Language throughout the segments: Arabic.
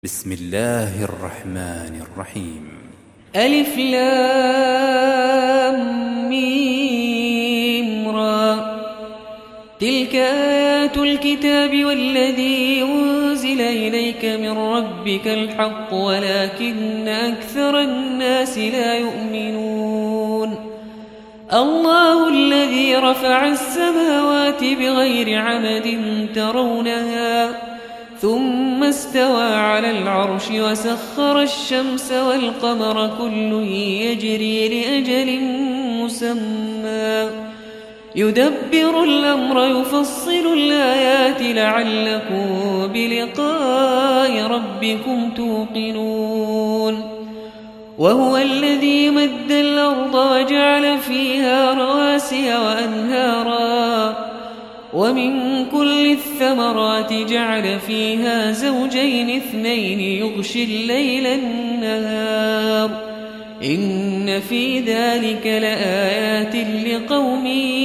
بسم الله الرحمن الرحيم. ألف لام ميم را. تلك آيات الكتاب والذي أنزل إليك من ربك الحق ولكن أكثر الناس لا يؤمنون. الله الذي رفع السماوات بغير عمد ترونها ثم استوى على العرش وسخر الشمس والقمر كل يجري لأجل مسمى يدبر الأمر يفصل الآيات لعلكم بلقاء ربكم توقنون. وهو الذي مد الأرض وجعل فيها رواسي وأنهارا ومن كل الثمرات جعل فيها زوجين اثنين يغشي الليل النهار إن في ذلك لآيات لقوم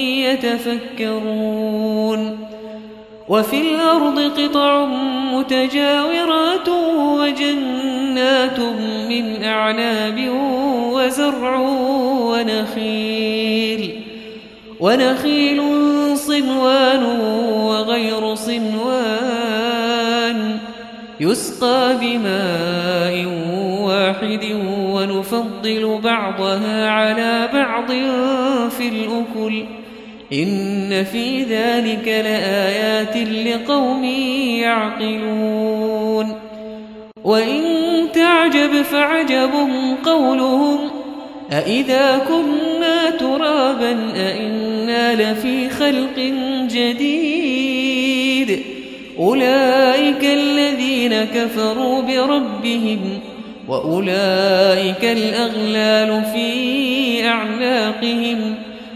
يتفكرون. وفي الأرض قطع متجاورات وجنات من أعناب وزرع ونخيل صنوان وغير صنوان يسقى بماء واحد ونفضل بعضها على بعض في الأكل إن في ذلك لآيات لقوم يعقلون. وإن تعجب فعجب قولهم أإذا كنا ترابا أإنا لفي خلق جديد أولئك الذين كفروا بربهم وأولئك الأغلال في أعناقهم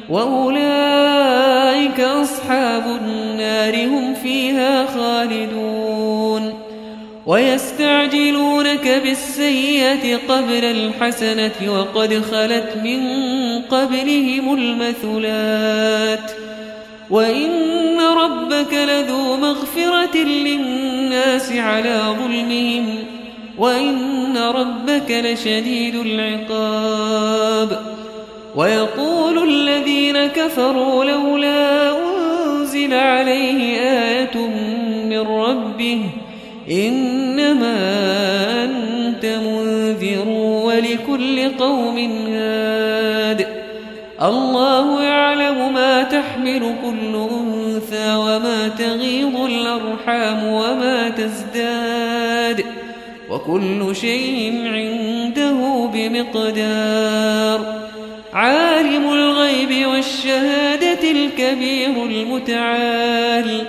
وأولئك أصحاب النار هم فيها خالدون. ويستعجلونك بالسيئة قبل الحسنة وقد خلت من قبلهم المثلات وإن ربك لذو مغفرة للناس على ظلمهم وإن ربك لشديد العقاب. ويقول الذين كفروا لولا أنزل عليه آية من ربه إنما أنت منذر ولكل قوم هاد. الله يعلم ما تحمل كل أنثى وما تغيض الأرحام وما تزداد وكل شيء عنده بمقدار. عالم الغيب والشهادة الكبير المتعال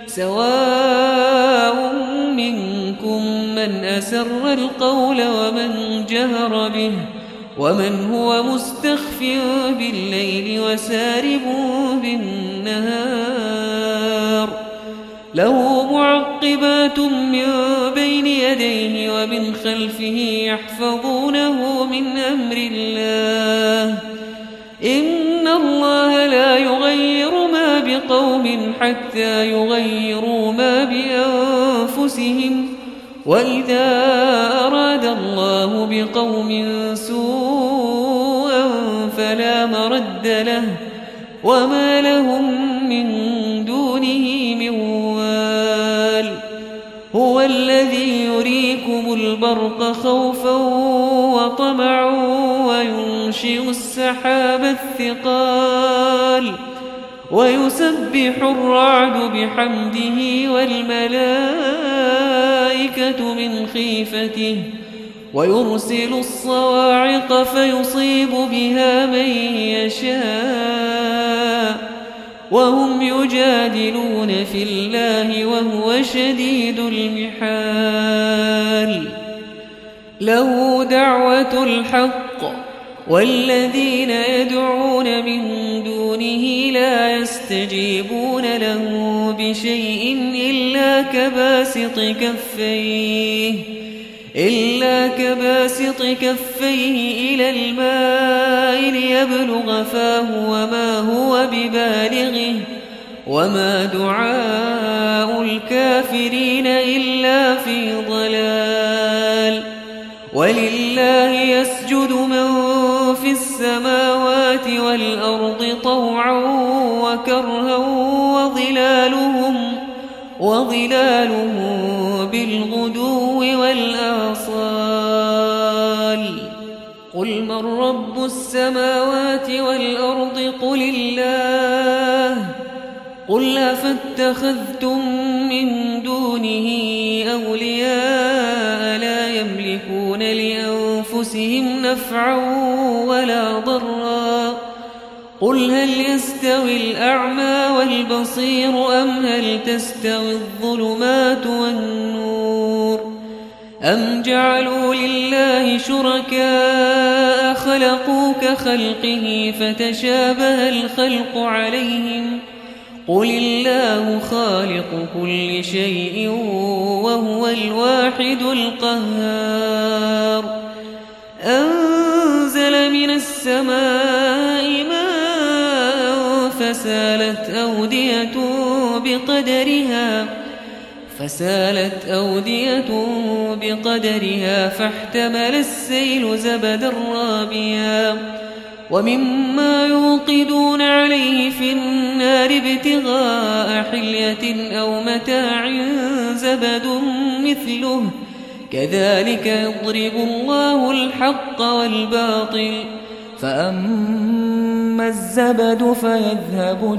سواء منكم من أسر القول ومن جهر به ومن هو مستخف بالليل وسارب بالنهار. له معقبات من بين يديه ومن خلفه يحفظونه من أمر الله إن الله لا يغير ما بقوم حتى يغيروا ما بأنفسهم وإذا أراد الله بقوم سوءا فلا مرد له وما لهم من دونه من وال. هو الذي يريكم البرق خوفا وطمعا وينشئ السحاب الثقال ويسبح الرعد بحمده والملائكة من خيفته ويرسل الصواعق فيصيب بها من يشاء وهم يجادلون في الله وهو شديد المحال. له دعوة الحق والذين يدعون من دونه لا يستجيبون له بشيء إلا كباسط كفيه إلى الماء ليبلغ فاه وما هو ببالغه وما دعاء الكافرين إلا في ضلال. ولله يسجد من في السماوات والأرض طوعا وكرها وظلالهم بالغدو والآصال قل من رب السماوات والأرض قل الله قل أفاتخذتم من دونه أولياء لا يملكون لأنفسهم نفعا ولا ضرا قل هل يستوي الأعمى والبصير أم هل تستوي الظلمات والنور أم جعلوا لله شركاء خلقوا كخلقه فتشابه الخلق عليهم قل الله خالق كل شيء وهو الواحد القهار أنزل من السماء ماء فسالت أودية بقدرها فاحتمل السيل زبدا رابيا ومما يوقدون عليه في النار ابتغاء حلية أو متاع زبد مثله كذلك يضرب الله الحق والباطل فأما الزبد فيذهب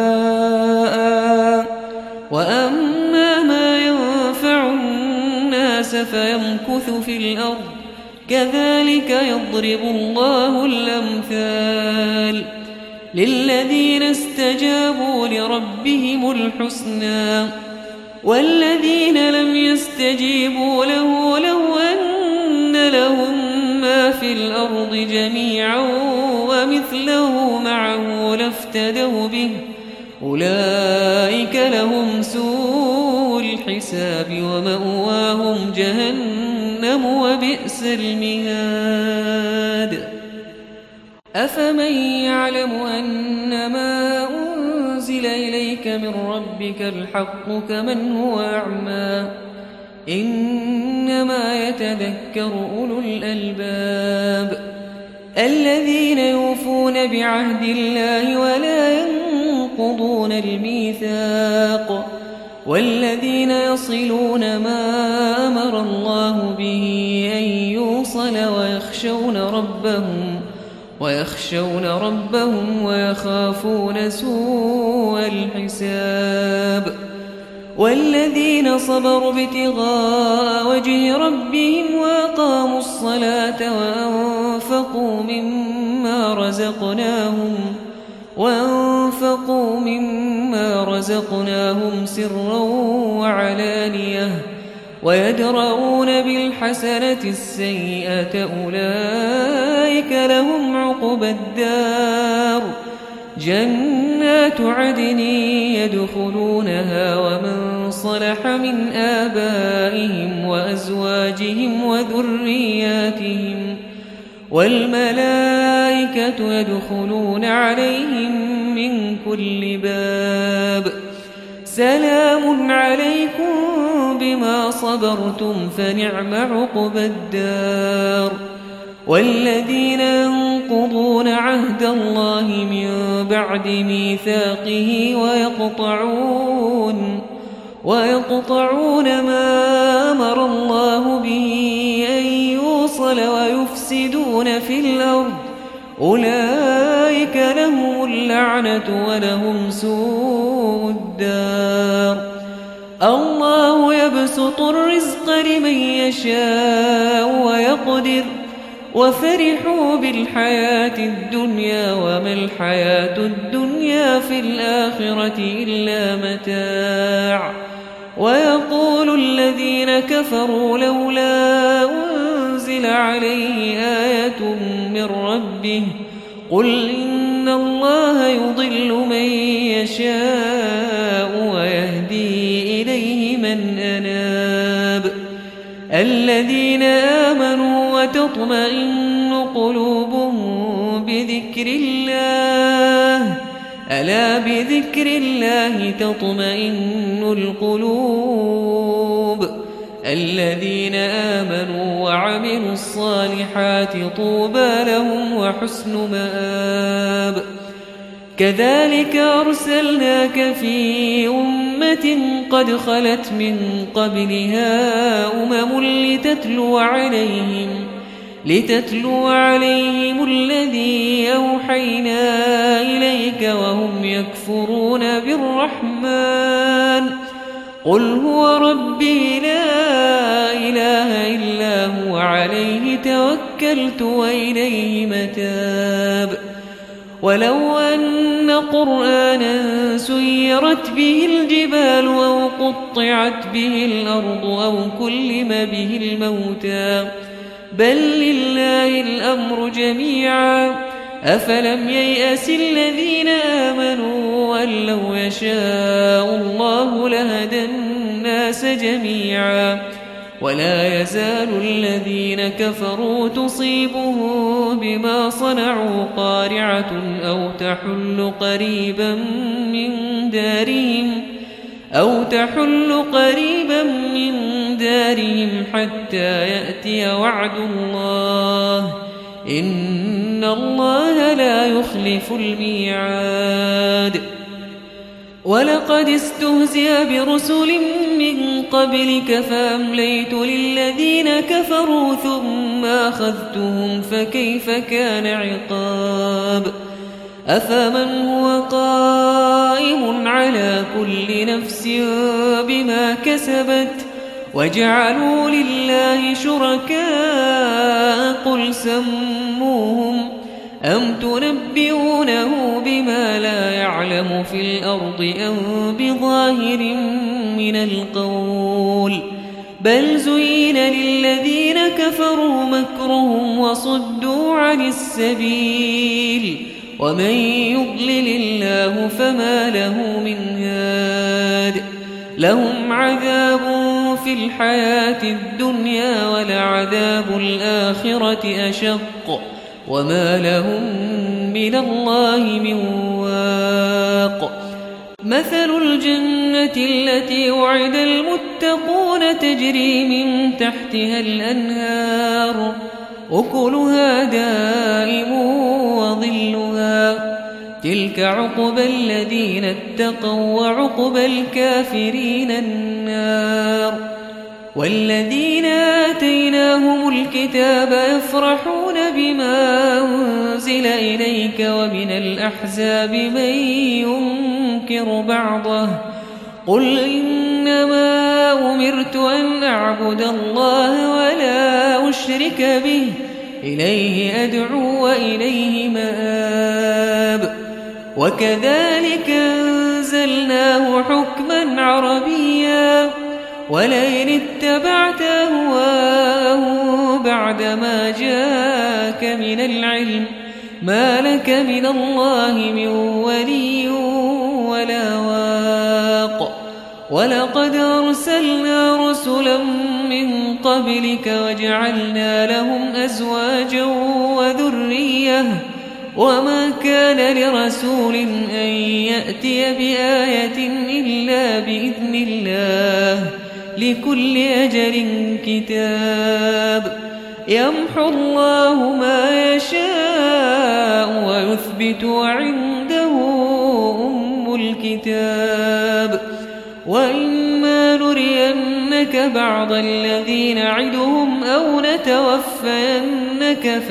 جفاء وأما ما ينفع الناس فيمكث في الأرض كذلك يضرب الله الأمثال للذين استجابوا لربهم الحسنى والذين لم يستجيبوا له لو أن لهم ما في الأرض جميعا ومثله معه لافتدوا به أولئك لهم سوء الحساب ومأواهم جهنم وبئس المهاد أفمن يعلم أنما أنزل إليك من ربك الحق كمن هو أعمى إنما يتذكر أولو الألباب الذين يوفون بعهد الله ولا ينقضون الميثاق والذين يصلون ما أمر الله به أن يوصل ويخشون ربهم ويخافون سوء الحساب والذين صبروا ابتغاء وجه ربهم وأقاموا الصلاة وأنفقوا مما رزقناهم سرا وعلانية ويدرؤون بالحسنة السيئة أولئك لهم عقبى الدار جنات عدن يدخلونها ومن صلح من آبائهم وأزواجهم وذرياتهم والملائكة يدخلون عليهم من كل باب سلام عليكم بما صبرتم فنعم عقبى الدار والذين ينقضون عهد الله من بعد ميثاقه ويقطعون ما أمر الله به أن يوصل ويفسدون في الأرض أولئك لهم اللعنة ولهم سوء الدار الله يبسط الرزق لمن يشاء ويقدر وفرحوا بالحياة الدنيا وما الحياة الدنيا في الآخرة إلا متاع ويقول الذين كفروا لولا أنزل عليه آية من ربه قل إن الله يضل من يشاء ويهدي إليه من أناب الذين آمنوا وتطمئن قلوبهم بذكر الله ألا بذكر الله تطمئن القلوب الذين آمنوا وعملوا الصالحات طوبى لهم وحسن مآب كذلك أرسلناك في أمة قد خلت من قبلها لتتلو عليهم الذي أوحينا إليك وهم يكفرون بالرحمن قل هو ربي لا إله إلا هو عليه توكلت وإليه متاب ولو أن قرآنا سيرت به الجبال أو قطعت به الأرض أو كلم به الموتى بل لله الأمر جميعا أفلم ييأس الذين آمنوا أن لو يشاء الله لهدى الناس جميعا ولا يزال الذين كفروا تصيبهم بما صنعوا قارعة أو تحل قريبا من دارهم حتى يأتي وعد الله إن الله لا يخلف الميعاد ولقد استهزئ برسل من قبلك فأمليت للذين كفروا ثم أخذتهم فكيف كان عقاب أفمن هو قائم على كل نفس بما كسبت وجعلوا لله شركاء قل سموهم أم تنبئونه بما لا يعلم في الأرض أم بظاهر من القول بل زين للذين كفروا مكرهم وصدوا عن السبيل ومن يضلل الله فما له من هاد لهم عذاب في الحياة الدنيا ولعذاب الآخرة أشق وما لهم من الله من واق مثل الجنة التي وعد المتقون تجري من تحتها الأنهار أكلها دائم وظلها تلك عقبى الذين اتقوا وعقبى الكافرين النار والذين آتيناهم الكتاب يفرحون بما أنزل إليك ومن الأحزاب من ينكر بعضه قل إنما أمرت أن أعبد الله ولا أشرك به إليه أدعو وإليه مآب وكذلك أنزلناه حكما عربيا ولئن اتبعت أهواءهم بعدما جاءك من العلم ما لك من الله من ولي ولا واق ولقد أرسلنا رسلا من قبلك وجعلنا لهم أزواجا وذرية وما كان لرسول أن يأتي بآية إلا بإذن الله لكل أجل كتاب يمحو الله ما يشاء ويثبت وعنده أم الكتاب وإما نرينك بعض الذين نعدهم أو نتوفينك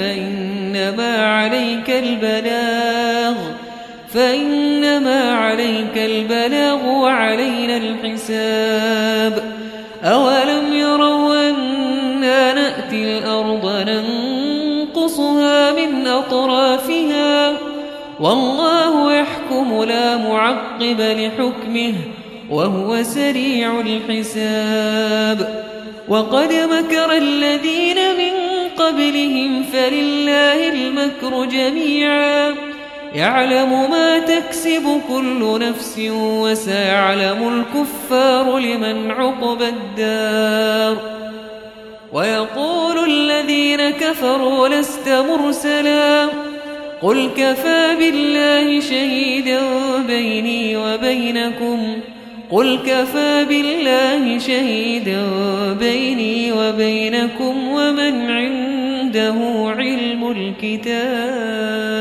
فإنما عليك البلاغ وعلينا الحساب أولم يروا أنا نأتي الأرض ننقصها من أطرافها والله يحكم لا معقب لحكمه وهو سريع الحساب وقد مكر الذين من قبلهم فلله المكر جميعا يعلم ما تكسب كل نفس وسيعلم الكفار لمن عقبى الدار ويقول الذين كفروا لست مرسلا قل كفى بالله شهيدا بيني وبينكم قل كفى بالله شهيدا بيني وبينكم ومن عنده علم الكتاب.